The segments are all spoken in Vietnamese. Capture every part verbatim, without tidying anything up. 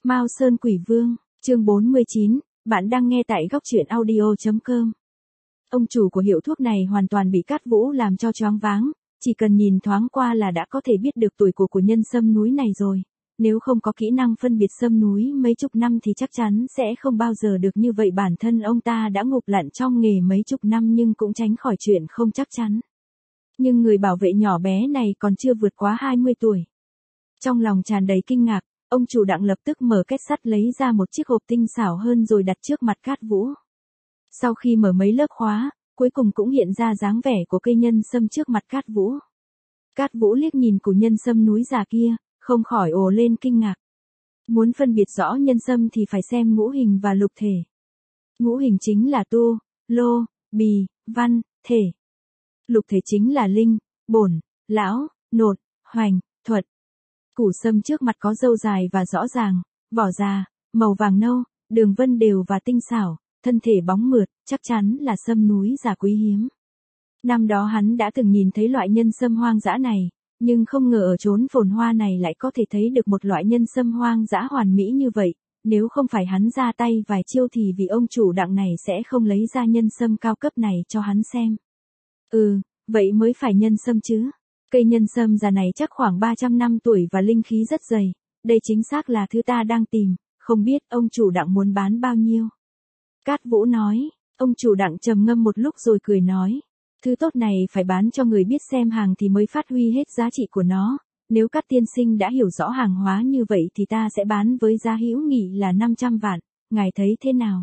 Mao Sơn Quỷ Vương, chương bốn mươi chín, bạn đang nghe tại góc truyện audio chấm com. Ông chủ của hiệu thuốc này hoàn toàn bị Cát Vũ làm cho choáng váng, chỉ cần nhìn thoáng qua là đã có thể biết được tuổi của của nhân sâm núi này rồi. Nếu không có kỹ năng phân biệt sâm núi mấy chục năm thì chắc chắn sẽ không bao giờ được như vậy. Bản thân ông ta đã ngục lặn trong nghề mấy chục năm nhưng cũng tránh khỏi chuyện không chắc chắn. Nhưng người bảo vệ nhỏ bé này còn chưa vượt quá hai mươi tuổi. Trong lòng tràn đầy kinh ngạc, ông chủ Đặng lập tức mở két sắt lấy ra một chiếc hộp tinh xảo hơn rồi đặt trước mặt Cát Vũ. Sau khi mở mấy lớp khóa, cuối cùng cũng hiện ra dáng vẻ của cây nhân sâm trước mặt Cát Vũ. Cát Vũ liếc nhìn củ nhân sâm núi già kia, không khỏi ồ lên kinh ngạc. Muốn phân biệt rõ nhân sâm thì phải xem ngũ hình và lục thể. Ngũ hình chính là tu, lô, bì, văn, thể. Lục thể chính là linh, bổn, lão, nột, hoành, thuật. Củ sâm trước mặt có râu dài và rõ ràng, vỏ già, màu vàng nâu, đường vân đều và tinh xảo, thân thể bóng mượt, chắc chắn là sâm núi già quý hiếm. Năm đó hắn đã từng nhìn thấy loại nhân sâm hoang dã này, nhưng không ngờ ở chốn phồn hoa này lại có thể thấy được một loại nhân sâm hoang dã hoàn mỹ như vậy. Nếu không phải hắn ra tay vài chiêu thì vị ông chủ Đặng này sẽ không lấy ra nhân sâm cao cấp này cho hắn xem. Ừ, vậy mới phải nhân sâm chứ. Cây nhân sâm già này chắc khoảng ba trăm năm tuổi và linh khí rất dày. Đây chính xác là thứ ta đang tìm, không biết ông chủ Đặng muốn bán bao nhiêu. Cát Vũ nói, ông chủ Đặng trầm ngâm một lúc rồi cười nói. Thứ tốt này phải bán cho người biết xem hàng thì mới phát huy hết giá trị của nó. Nếu các tiên sinh đã hiểu rõ hàng hóa như vậy thì ta sẽ bán với giá hữu nghị là năm trăm vạn, ngài thấy thế nào?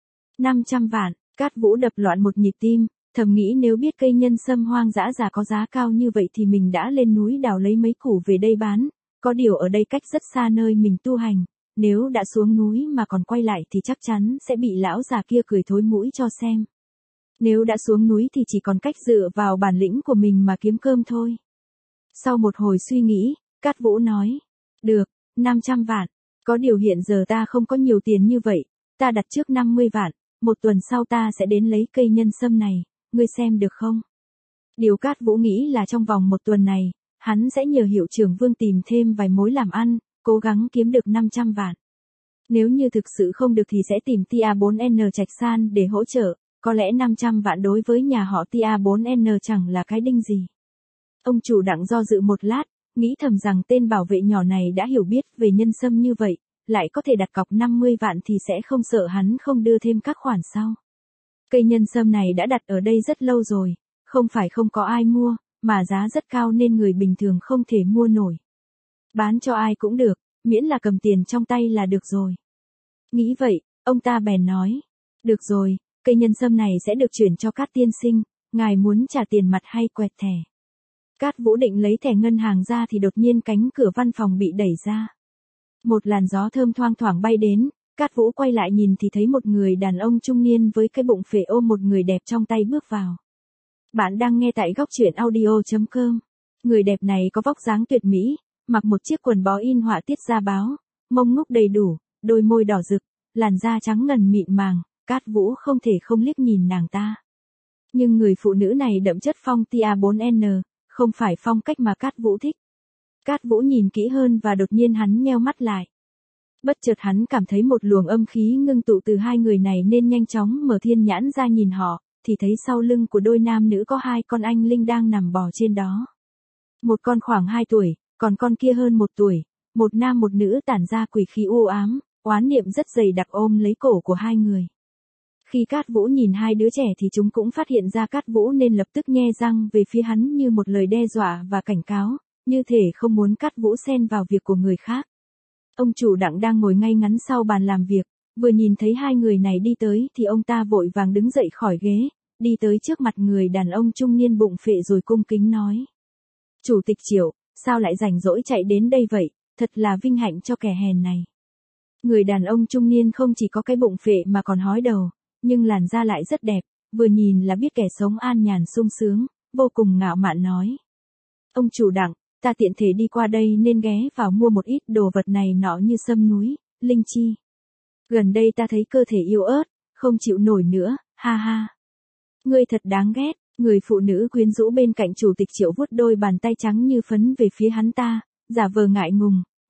năm trăm vạn, Cát Vũ đập loạn một nhịp tim, thầm nghĩ nếu biết cây nhân sâm hoang dã già có giá cao như vậy thì mình đã lên núi đào lấy mấy củ về đây bán. Có điều ở đây cách rất xa nơi mình tu hành, nếu đã xuống núi mà còn quay lại thì chắc chắn sẽ bị lão già kia cười thối mũi cho xem. Nếu đã xuống núi thì chỉ còn cách dựa vào bản lĩnh của mình mà kiếm cơm thôi. Sau một hồi suy nghĩ, Cát Vũ nói, được, năm trăm vạn, có điều hiện giờ ta không có nhiều tiền như vậy, ta đặt trước năm mươi vạn, một tuần sau ta sẽ đến lấy cây nhân sâm này, ngươi xem được không? Điều Cát Vũ nghĩ là trong vòng một tuần này, hắn sẽ nhờ hiệu trưởng Vương tìm thêm vài mối làm ăn, cố gắng kiếm được năm trăm vạn. Nếu như thực sự không được thì sẽ tìm Tia bốn N Trạch San để hỗ trợ. Có lẽ năm trăm vạn đối với nhà họ Tia bốn N chẳng là cái đinh gì. Ông chủ Đặng do dự một lát, nghĩ thầm rằng tên bảo vệ nhỏ này đã hiểu biết về nhân sâm như vậy, lại có thể đặt cọc năm mươi vạn thì sẽ không sợ hắn không đưa thêm các khoản sau. Cây nhân sâm này đã đặt ở đây rất lâu rồi, không phải không có ai mua, mà giá rất cao nên người bình thường không thể mua nổi. Bán cho ai cũng được, miễn là cầm tiền trong tay là được rồi. Nghĩ vậy, ông ta bèn nói, được rồi. Cây nhân sâm này sẽ được chuyển cho Cát tiên sinh, ngài muốn trả tiền mặt hay quẹt thẻ? Cát Vũ định lấy thẻ ngân hàng ra thì đột nhiên cánh cửa văn phòng bị đẩy ra. Một làn gió thơm thoang thoảng bay đến, Cát Vũ quay lại nhìn thì thấy một người đàn ông trung niên với cái bụng phệ ôm một người đẹp trong tay bước vào. Bạn đang nghe tại góc truyện audio chấm com. Người đẹp này có vóc dáng tuyệt mỹ, mặc một chiếc quần bó in họa tiết da báo, mông ngúc đầy đủ, đôi môi đỏ rực, làn da trắng ngần mịn màng. Cát Vũ không thể không liếc nhìn nàng ta. Nhưng người phụ nữ này đậm chất phong Tia bốn N, không phải phong cách mà Cát Vũ thích. Cát Vũ nhìn kỹ hơn và đột nhiên hắn nheo mắt lại. Bất chợt hắn cảm thấy một luồng âm khí ngưng tụ từ hai người này nên nhanh chóng mở thiên nhãn ra nhìn họ, thì thấy sau lưng của đôi nam nữ có hai con anh linh đang nằm bò trên đó. Một con khoảng hai tuổi, còn con kia hơn một tuổi, một nam một nữ tản ra quỷ khí u ám, oán niệm rất dày đặc ôm lấy cổ của hai người. Khi Cát Vũ nhìn hai đứa trẻ thì chúng cũng phát hiện ra Cát Vũ nên lập tức nhe răng về phía hắn như một lời đe dọa và cảnh cáo, như thể không muốn Cát Vũ xen vào việc của người khác. Ông chủ Đặng đang ngồi ngay ngắn sau bàn làm việc, vừa nhìn thấy hai người này đi tới thì ông ta vội vàng đứng dậy khỏi ghế, đi tới trước mặt người đàn ông trung niên bụng phệ rồi cung kính nói. Chủ tịch Triệu, sao lại rảnh rỗi chạy đến đây vậy, thật là vinh hạnh cho kẻ hèn này. Người đàn ông trung niên không chỉ có cái bụng phệ mà còn hói đầu. Nhưng làn da lại rất đẹp, vừa nhìn là biết kẻ sống an nhàn sung sướng, vô cùng ngạo mạn nói. Ông chủ Đặng, ta tiện thể đi qua đây nên ghé vào mua một ít đồ vật này nọ như sâm núi, linh chi. Gần đây ta thấy cơ thể yếu ớt, không chịu nổi nữa, ha ha. Ngươi thật đáng ghét, người phụ nữ quyến rũ bên cạnh chủ tịch Triệu vuốt đôi bàn tay trắng như phấn về phía hắn ta, giả vờ ngại ngùng,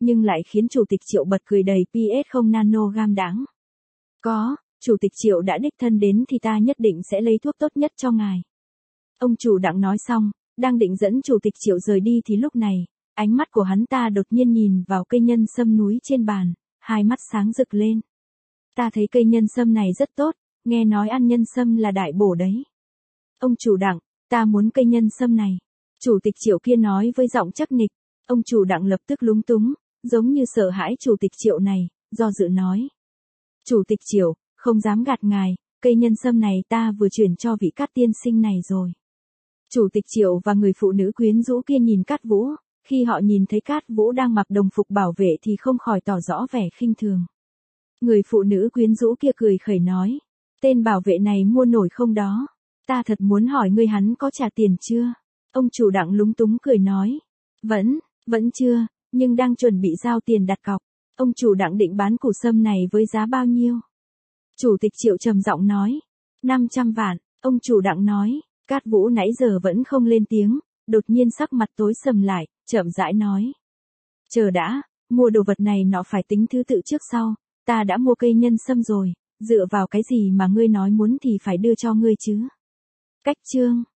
nhưng lại khiến Chủ tịch Triệu bật cười đầy pê ét không nanogam đáng. Có, Chủ tịch Triệu đã đích thân đến thì ta nhất định sẽ lấy thuốc tốt nhất cho ngài. Ông chủ Đặng nói xong, đang định dẫn Chủ tịch Triệu rời đi thì lúc này, ánh mắt của hắn ta đột nhiên nhìn vào cây nhân sâm núi trên bàn, hai mắt sáng rực lên. Ta thấy cây nhân sâm này rất tốt, nghe nói ăn nhân sâm là đại bổ đấy. Ông chủ Đặng, ta muốn cây nhân sâm này. Chủ tịch Triệu kia nói với giọng chắc nịch. Ông chủ Đặng lập tức lúng túng, giống như sợ hãi Chủ tịch Triệu này, do dự nói. Chủ tịch Triệu, không dám gạt ngài, cây nhân sâm này ta vừa chuyển cho vị Cát tiên sinh này rồi. Chủ tịch Triệu và người phụ nữ quyến rũ kia nhìn Cát Vũ, khi họ nhìn thấy Cát Vũ đang mặc đồng phục bảo vệ thì không khỏi tỏ rõ vẻ khinh thường. Người phụ nữ quyến rũ kia cười khẩy nói, tên bảo vệ này mua nổi không đó? Ta thật muốn hỏi ngươi hắn có trả tiền chưa? Ông chủ Đặng lúng túng cười nói, vẫn, vẫn chưa, nhưng đang chuẩn bị giao tiền đặt cọc. Ông chủ Đặng định bán củ sâm này với giá bao nhiêu? Chủ tịch Triệu trầm giọng nói, năm trăm vạn, ông chủ Đặng nói. Cát Vũ nãy giờ vẫn không lên tiếng, đột nhiên sắc mặt tối sầm lại, chậm rãi nói. Chờ đã, mua đồ vật này nó phải tính thứ tự trước sau, ta đã mua cây nhân sâm rồi, dựa vào cái gì mà ngươi nói muốn thì phải đưa cho ngươi chứ? Cách chương